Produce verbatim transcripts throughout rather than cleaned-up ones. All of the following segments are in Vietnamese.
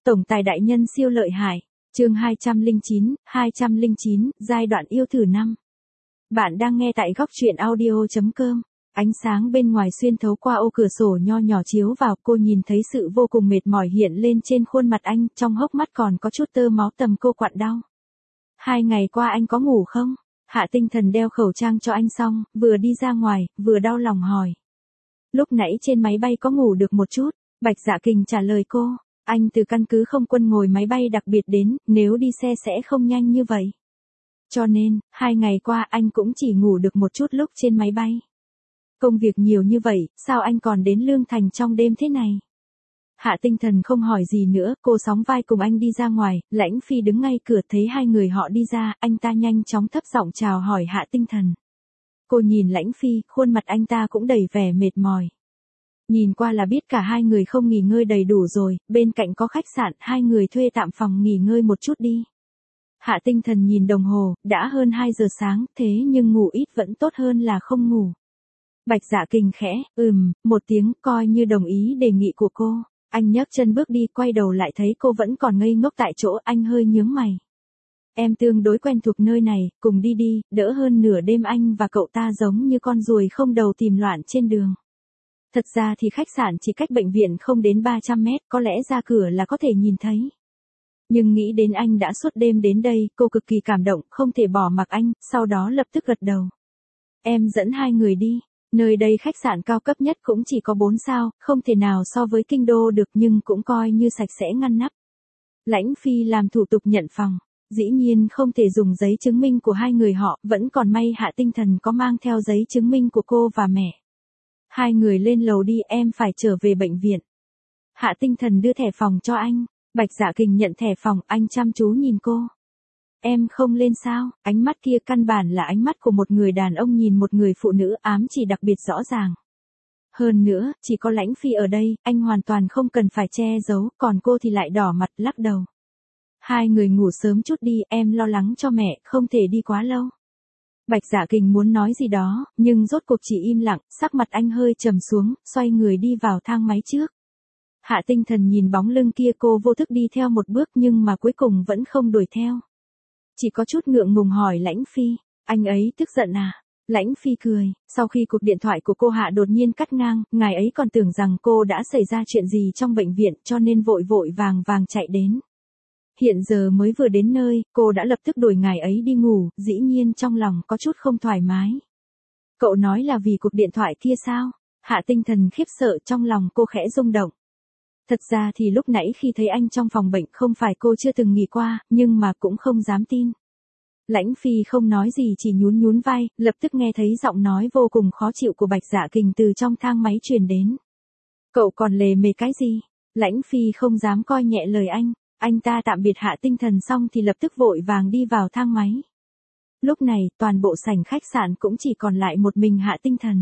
Tổng tài đại nhân siêu lợi hại. Chương hai trăm lẻ chín, hai trăm lẻ chín, giai đoạn yêu thử năm. Bạn đang nghe tại góc truyện audio chấm com. Ánh sáng bên ngoài xuyên thấu qua ô cửa sổ nho nhỏ chiếu vào, cô nhìn thấy sự vô cùng mệt mỏi hiện lên trên khuôn mặt anh, trong hốc mắt còn có chút tơ máu tầm cô quặn đau. Hai ngày qua anh có ngủ không? Hạ Tinh Thần đeo khẩu trang cho anh xong, vừa đi ra ngoài, vừa đau lòng hỏi. Lúc nãy trên máy bay có ngủ được một chút, Bạch Dạ Kình trả lời cô. Anh từ căn cứ không quân ngồi máy bay đặc biệt đến, nếu đi xe sẽ không nhanh như vậy. Cho nên, hai ngày qua anh cũng chỉ ngủ được một chút lúc trên máy bay. Công việc nhiều như vậy, sao anh còn đến Lương Thành trong đêm thế này? Hạ Tinh Thần không hỏi gì nữa, cô sóng vai cùng anh đi ra ngoài, Lãnh Phi đứng ngay cửa thấy hai người họ đi ra, anh ta nhanh chóng thấp giọng chào hỏi Hạ Tinh Thần. Cô nhìn Lãnh Phi, khuôn mặt anh ta cũng đầy vẻ mệt mỏi. Nhìn qua là biết cả hai người không nghỉ ngơi đầy đủ rồi, bên cạnh có khách sạn, hai người thuê tạm phòng nghỉ ngơi một chút đi. Hạ Tinh Thần nhìn đồng hồ, đã hơn hai giờ sáng, thế nhưng ngủ ít vẫn tốt hơn là không ngủ. Bạch Dạ Kình khẽ, ừm, một tiếng, coi như đồng ý đề nghị của cô. Anh nhấc chân bước đi, quay đầu lại thấy cô vẫn còn ngây ngốc tại chỗ, anh hơi nhướng mày. Em tương đối quen thuộc nơi này, cùng đi đi, đỡ hơn nửa đêm anh và cậu ta giống như con ruồi không đầu tìm loạn trên đường. Thật ra thì khách sạn chỉ cách bệnh viện không đến ba trăm mét, có lẽ ra cửa là có thể nhìn thấy. Nhưng nghĩ đến anh đã suốt đêm đến đây, cô cực kỳ cảm động, không thể bỏ mặc anh, sau đó lập tức gật đầu. Em dẫn hai người đi, nơi đây khách sạn cao cấp nhất cũng chỉ có bốn sao, không thể nào so với kinh đô được nhưng cũng coi như sạch sẽ ngăn nắp. Lãnh Phi làm thủ tục nhận phòng, dĩ nhiên không thể dùng giấy chứng minh của hai người họ, vẫn còn may Hạ Tinh Thần có mang theo giấy chứng minh của cô và mẹ. Hai người lên lầu đi, em phải trở về bệnh viện. Hạ Tinh Thần đưa thẻ phòng cho anh. Bạch Dạ Kình nhận thẻ phòng, anh chăm chú nhìn cô. Em không lên sao? Ánh mắt kia căn bản là ánh mắt của một người đàn ông nhìn một người phụ nữ, ám chỉ đặc biệt rõ ràng. Hơn nữa, chỉ có Lãnh Phi ở đây, anh hoàn toàn không cần phải che giấu, còn cô thì lại đỏ mặt lắc đầu. Hai người ngủ sớm chút đi, em lo lắng cho mẹ, không thể đi quá lâu. Bạch Dạ Kình muốn nói gì đó, nhưng rốt cuộc chỉ im lặng, sắc mặt anh hơi trầm xuống, xoay người đi vào thang máy trước. Hạ Tinh Thần nhìn bóng lưng kia, cô vô thức đi theo một bước nhưng mà cuối cùng vẫn không đuổi theo. Chỉ có chút ngượng ngùng hỏi Lãnh Phi, anh ấy tức giận à? Lãnh Phi cười, sau khi cuộc điện thoại của cô Hạ đột nhiên cắt ngang, ngài ấy còn tưởng rằng cô đã xảy ra chuyện gì trong bệnh viện cho nên vội vội vàng vàng chạy đến. Hiện giờ mới vừa đến nơi, cô đã lập tức đuổi ngài ấy đi ngủ, dĩ nhiên trong lòng có chút không thoải mái. Cậu nói là vì cuộc điện thoại kia sao? Hạ Tinh Thần khiếp sợ, trong lòng cô khẽ rung động. Thật ra thì lúc nãy khi thấy anh trong phòng bệnh không phải cô chưa từng nghĩ qua, nhưng mà cũng không dám tin. Lãnh Phi không nói gì chỉ nhún nhún vai, lập tức nghe thấy giọng nói vô cùng khó chịu của Bạch Dạ Kình từ trong thang máy truyền đến. Cậu còn lề mề cái gì? Lãnh Phi không dám coi nhẹ lời anh. Anh ta tạm biệt Hạ Tinh Thần xong thì lập tức vội vàng đi vào thang máy. Lúc này, toàn bộ sảnh khách sạn cũng chỉ còn lại một mình Hạ Tinh Thần.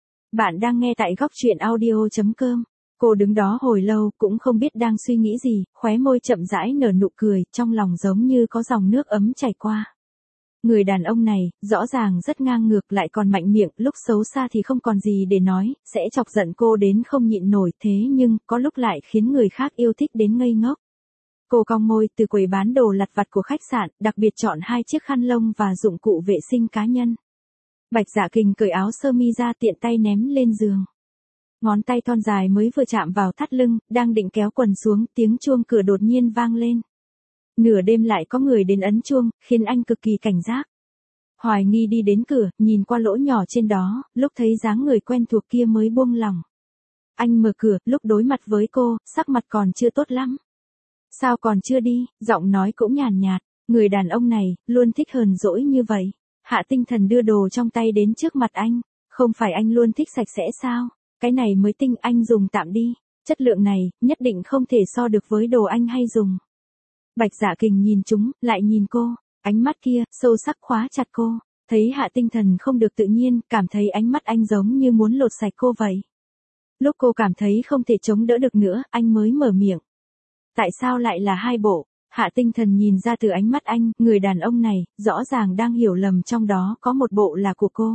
Bạn đang nghe tại góc truyện audio chấm com. Cô đứng đó hồi lâu, cũng không biết đang suy nghĩ gì, khóe môi chậm rãi nở nụ cười, trong lòng giống như có dòng nước ấm chảy qua. Người đàn ông này, rõ ràng rất ngang ngược lại còn mạnh miệng, lúc xấu xa thì không còn gì để nói, sẽ chọc giận cô đến không nhịn nổi, thế nhưng, có lúc lại khiến người khác yêu thích đến ngây ngốc. Cô cong môi, từ quầy bán đồ lặt vặt của khách sạn, đặc biệt chọn hai chiếc khăn lông và dụng cụ vệ sinh cá nhân. Bạch Dạ Kình cởi áo sơ mi ra tiện tay ném lên giường. Ngón tay thon dài mới vừa chạm vào thắt lưng, đang định kéo quần xuống, tiếng chuông cửa đột nhiên vang lên. Nửa đêm lại có người đến ấn chuông, khiến anh cực kỳ cảnh giác. Hoài nghi đi đến cửa, nhìn qua lỗ nhỏ trên đó, lúc thấy dáng người quen thuộc kia mới buông lòng. Anh mở cửa, lúc đối mặt với cô, sắc mặt còn chưa tốt lắm. Sao còn chưa đi? Giọng nói cũng nhàn nhạt, người đàn ông này, luôn thích hờn dỗi như vậy. Hạ Tinh Thần đưa đồ trong tay đến trước mặt anh, không phải anh luôn thích sạch sẽ sao? Cái này mới tinh, anh dùng tạm đi, chất lượng này, nhất định không thể so được với đồ anh hay dùng. Bạch Dạ Kình nhìn chúng, lại nhìn cô, ánh mắt kia, sâu sắc khóa chặt cô, thấy Hạ Tinh Thần không được tự nhiên, cảm thấy ánh mắt anh giống như muốn lột sạch cô vậy. Lúc cô cảm thấy không thể chống đỡ được nữa, anh mới mở miệng. Tại sao lại là hai bộ? Hạ Tinh Thần nhìn ra từ ánh mắt anh, người đàn ông này, rõ ràng đang hiểu lầm trong đó có một bộ là của cô.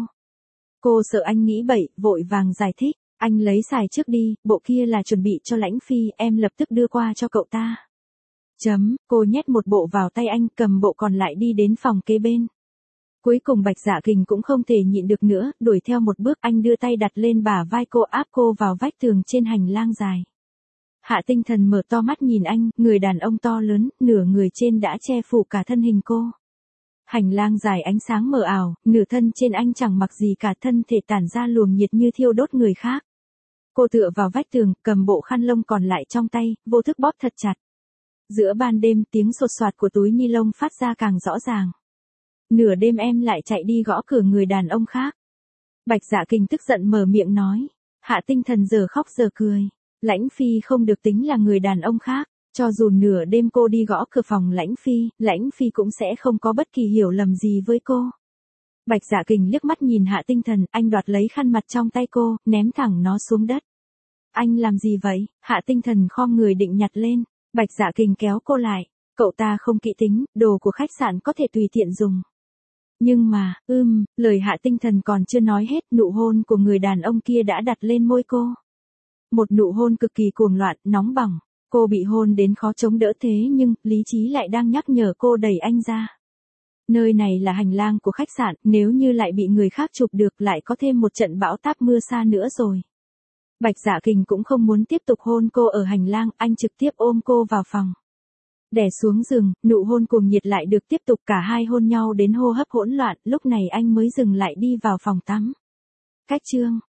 Cô sợ anh nghĩ bậy, vội vàng giải thích. Anh lấy xài trước đi, bộ kia là chuẩn bị cho Lãnh Phi, em lập tức đưa qua cho cậu ta. Chấm, cô nhét một bộ vào tay anh, cầm bộ còn lại đi đến phòng kế bên. Cuối cùng Bạch Dạ Kình cũng không thể nhịn được nữa, đuổi theo một bước, anh đưa tay đặt lên bả vai cô, áp cô vào vách tường trên hành lang dài. Hạ Tinh Thần mở to mắt nhìn anh, người đàn ông to lớn, nửa người trên đã che phủ cả thân hình cô. Hành lang dài ánh sáng mờ ảo, nửa thân trên anh chẳng mặc gì cả, thân thể tản ra luồng nhiệt như thiêu đốt người khác. Cô tựa vào vách tường, cầm bộ khăn lông còn lại trong tay, vô thức bóp thật chặt. Giữa ban đêm, tiếng sột soạt của túi ni lông phát ra càng rõ ràng. Nửa đêm em lại chạy đi gõ cửa người đàn ông khác. Bạch Dạ Kình tức giận mở miệng nói. Hạ Tinh Thần giờ khóc giờ cười. Lãnh Phi không được tính là người đàn ông khác. Cho dù nửa đêm cô đi gõ cửa phòng Lãnh Phi, Lãnh Phi cũng sẽ không có bất kỳ hiểu lầm gì với cô. Bạch Dạ Kình liếc mắt nhìn Hạ Tinh Thần, anh đoạt lấy khăn mặt trong tay cô, ném thẳng nó xuống đất. Anh làm gì vậy? Hạ Tinh Thần khom người định nhặt lên. Bạch Dạ Kình kéo cô lại. Cậu ta không kỹ tính, đồ của khách sạn có thể tùy tiện dùng. Nhưng mà, ưm, lời Hạ Tinh Thần còn chưa nói hết, nụ hôn của người đàn ông kia đã đặt lên môi cô. Một nụ hôn cực kỳ cuồng loạn, nóng bỏng. Cô bị hôn đến khó chống đỡ, thế nhưng, lý trí lại đang nhắc nhở cô đẩy anh ra. Nơi này là hành lang của khách sạn, nếu như lại bị người khác chụp được lại có thêm một trận bão táp mưa sa nữa rồi. Bạch Dạ Kình cũng không muốn tiếp tục hôn cô ở hành lang, anh trực tiếp ôm cô vào phòng. Đè xuống giường, nụ hôn cuồng nhiệt lại được tiếp tục, cả hai hôn nhau đến hô hấp hỗn loạn, lúc này anh mới dừng lại đi vào phòng tắm. Cách chương